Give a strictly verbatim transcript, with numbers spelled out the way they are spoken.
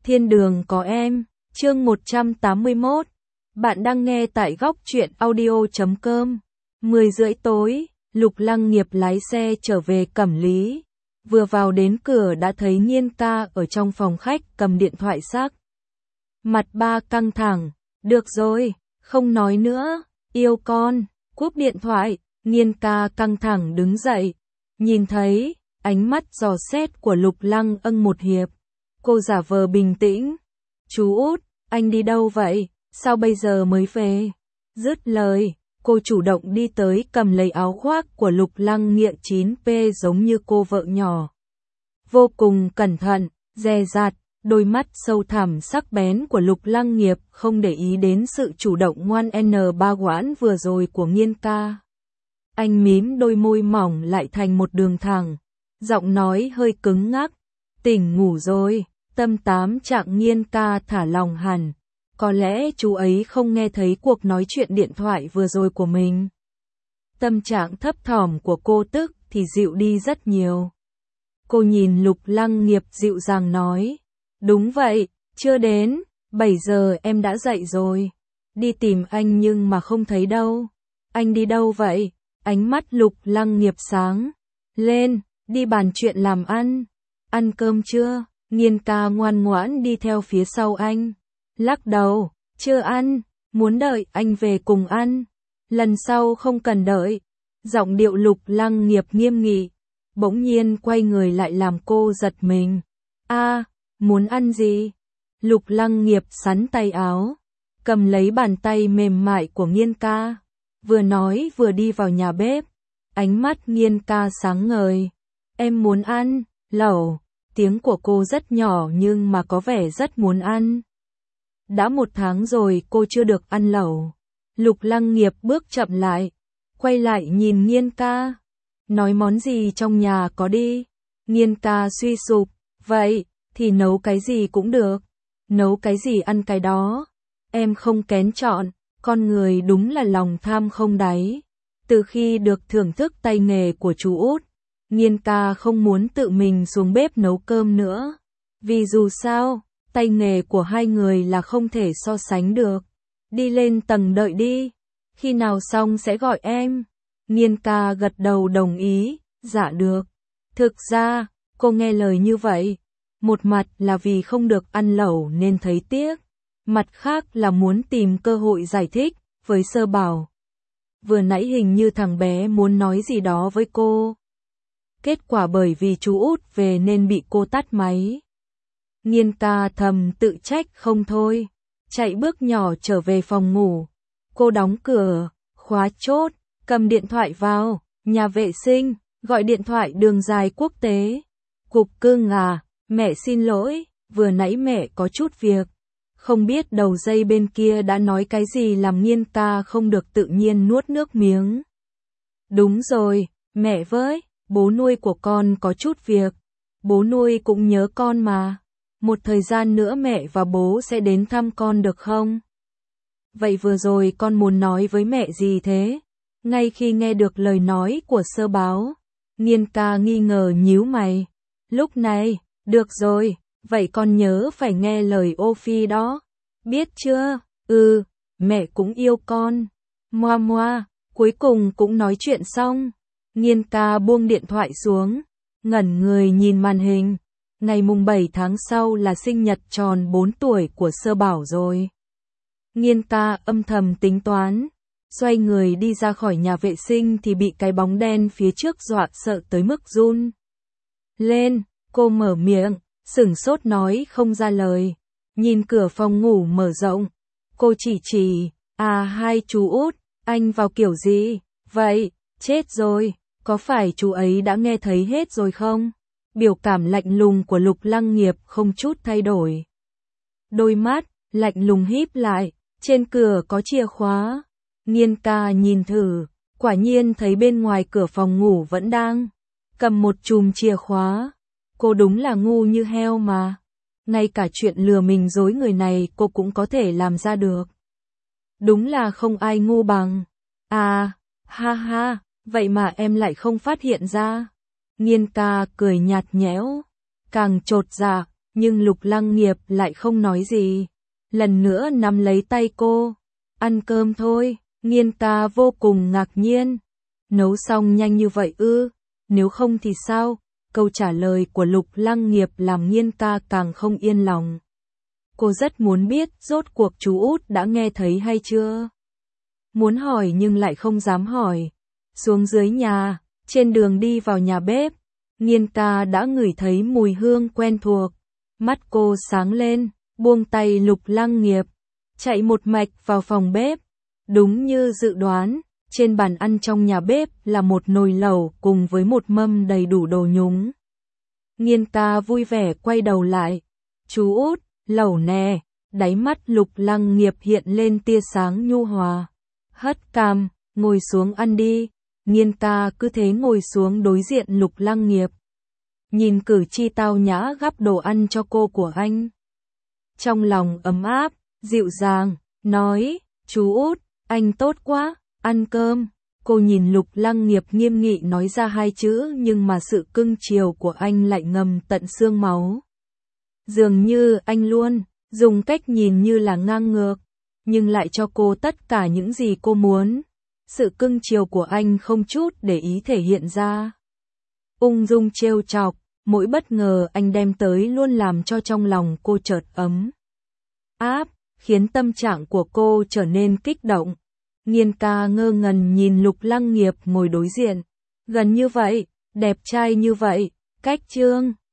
Thiên đường có em, chương một trăm tám mươi mốt. Bạn đang nghe tại góc truyện audio chấm com. mười rưỡi tối, Lục Lăng Nghiệp lái xe trở về Cẩm Lý. Vừa vào đến cửa đã thấy Nhiên ca ở trong phòng khách cầm điện thoại sắc. Mặt ba căng thẳng, được rồi, không nói nữa, yêu con, cúp điện thoại, Nhiên ca căng thẳng đứng dậy. Nhìn thấy, ánh mắt dò xét của Lục Lăng âng một hiệp. Cô giả vờ bình tĩnh. Chú út, anh đi đâu vậy? Sao bây giờ mới về? Dứt lời, cô chủ động đi tới cầm lấy áo khoác của Lục Lăng Nghĩa chín P giống như cô vợ nhỏ. Vô cùng cẩn thận, dè dặt, đôi mắt sâu thẳm sắc bén của Lục Lăng Nghiệp không để ý đến sự chủ động ngoan N ba quãn vừa rồi của Nhiên ca. Anh mím đôi môi mỏng lại thành một đường thẳng, giọng nói hơi cứng ngắc. Tỉnh ngủ rồi. Tâm tám trạng Nhiên ca thả lòng hẳn. Có lẽ chú ấy không nghe thấy cuộc nói chuyện điện thoại vừa rồi của mình. Tâm trạng thấp thỏm của cô tức thì dịu đi rất nhiều. Cô nhìn Lục Lăng Nghiệp dịu dàng nói. Đúng vậy, chưa đến, bảy giờ em đã dậy rồi. Đi tìm anh nhưng mà không thấy đâu. Anh đi đâu vậy? Ánh mắt Lục Lăng Nghiệp sáng lên, đi bàn chuyện làm ăn. Ăn cơm chưa? Nhiên ca ngoan ngoãn đi theo phía sau anh. Lắc đầu, chưa ăn, muốn đợi anh về cùng ăn. Lần sau không cần đợi. Giọng điệu Lục Lăng Nghiệp nghiêm nghị. Bỗng nhiên quay người lại làm cô giật mình. A, à, muốn ăn gì? Lục Lăng Nghiệp sắn tay áo, cầm lấy bàn tay mềm mại của Nhiên ca. Vừa nói vừa đi vào nhà bếp. Ánh mắt Nhiên ca sáng ngời. Em muốn ăn lẩu. Tiếng của cô rất nhỏ nhưng mà có vẻ rất muốn ăn. Đã một tháng rồi cô chưa được ăn lẩu. Lục Lăng Nghiệp bước chậm lại, quay lại nhìn Nhiên ca. Nói món gì trong nhà có đi. Nhiên ca suy sụp, vậy thì nấu cái gì cũng được. Nấu cái gì ăn cái đó. Em không kén chọn, con người đúng là lòng tham không đáy. Từ khi được thưởng thức tay nghề của chú út, Nhiên ca không muốn tự mình xuống bếp nấu cơm nữa. Vì dù sao, tay nghề của hai người là không thể so sánh được. Đi lên tầng đợi đi. Khi nào xong sẽ gọi em. Nhiên ca gật đầu đồng ý. Dạ được. Thực ra, cô nghe lời như vậy. Một mặt là vì không được ăn lẩu nên thấy tiếc. Mặt khác là muốn tìm cơ hội giải thích với Sơ Bảo. Vừa nãy hình như thằng bé muốn nói gì đó với cô. Kết quả bởi vì chú út về nên bị cô tắt máy. Nhiên ca thầm tự trách không thôi. Chạy bước nhỏ trở về phòng ngủ. Cô đóng cửa, khóa chốt, cầm điện thoại vào, nhà vệ sinh, gọi điện thoại đường dài quốc tế. Cục cưng à, mẹ xin lỗi, vừa nãy mẹ có chút việc. Không biết đầu dây bên kia đã nói cái gì làm Nhiên ca không được tự nhiên nuốt nước miếng. Đúng rồi, mẹ với. Bố nuôi của con có chút việc. Bố nuôi cũng nhớ con mà. Một thời gian nữa mẹ và bố sẽ đến thăm con được không? Vậy vừa rồi con muốn nói với mẹ gì thế? Ngay khi nghe được lời nói của Sơ Báo, Nhiên ca nghi ngờ nhíu mày. Lúc này, được rồi, vậy con nhớ phải nghe lời ô phi đó. Biết chưa? Ừ, mẹ cũng yêu con. Moa moa, cuối cùng cũng nói chuyện xong. Nhiên ca buông điện thoại xuống, ngẩn người nhìn màn hình. Ngày mùng bảy tháng sau là sinh nhật tròn bốn tuổi của Sơ Bảo rồi. Nhiên ca âm thầm tính toán, xoay người đi ra khỏi nhà vệ sinh thì bị cái bóng đen phía trước dọa sợ tới mức run lên. Cô mở miệng, sửng sốt nói không ra lời. Nhìn cửa phòng ngủ mở rộng, cô chỉ chỉ, à hai chú út, anh vào kiểu gì? Vậy, chết rồi. Có phải chú ấy đã nghe thấy hết rồi không? Biểu cảm lạnh lùng của Lục Lăng Nghiệp không chút thay đổi. Đôi mắt, lạnh lùng híp lại, trên cửa có chìa khóa. Nhiên ca nhìn thử, quả nhiên thấy bên ngoài cửa phòng ngủ vẫn đang cầm một chùm chìa khóa. Cô đúng là ngu như heo mà. Ngay cả chuyện lừa mình dối người này cô cũng có thể làm ra được. Đúng là không ai ngu bằng. À, ha ha. Vậy mà em lại không phát hiện ra. Nhiên ca cười nhạt nhẽo. Càng chột dạ, Nhưng Lục Lăng Nghiệp lại không nói gì. Lần nữa nắm lấy tay cô. Ăn cơm thôi, Nghiên ca vô cùng ngạc nhiên. Nấu xong nhanh như vậy ư, nếu không thì sao? Câu trả lời của Lục Lăng Nghiệp làm Nghiên ca càng không yên lòng. Cô rất muốn biết rốt cuộc chú út đã nghe thấy hay chưa. Muốn hỏi nhưng lại không dám hỏi. Xuống dưới nhà, trên đường đi vào nhà bếp, Nghiên ca đã ngửi thấy mùi hương quen thuộc. Mắt cô sáng lên, buông tay Lục Lăng Nghiệp, chạy một mạch vào phòng bếp. Đúng như dự đoán, trên bàn ăn trong nhà bếp là một nồi lẩu cùng với một mâm đầy đủ đồ nhúng. Nghiên ca vui vẻ quay đầu lại. Chú út, lẩu nè. Đáy mắt Lục Lăng Nghiệp hiện lên tia sáng nhu hòa. Hất cằm, ngồi xuống ăn đi. Nghiên ca cứ thế ngồi xuống đối diện Lục Lăng Nghiệp. Nhìn cử chi tao nhã gắp đồ ăn cho cô của anh. Trong lòng ấm áp, dịu dàng, nói, chú út, anh tốt quá, ăn cơm. Cô nhìn Lục Lăng Nghiệp nghiêm nghị nói ra hai chữ nhưng mà sự cưng chiều của anh lại ngầm tận xương máu. Dường như anh luôn dùng cách nhìn như là ngang ngược, nhưng lại cho cô tất cả những gì cô muốn. Sự cưng chiều của anh không chút để ý thể hiện ra. Ung dung trêu chọc, mỗi bất ngờ anh đem tới luôn làm cho trong lòng cô chợt ấm áp, khiến tâm trạng của cô trở nên kích động. Nghiên ca ngơ ngẩn nhìn Lục Lăng Nghiệp ngồi đối diện. Gần như vậy, đẹp trai như vậy, cách trương.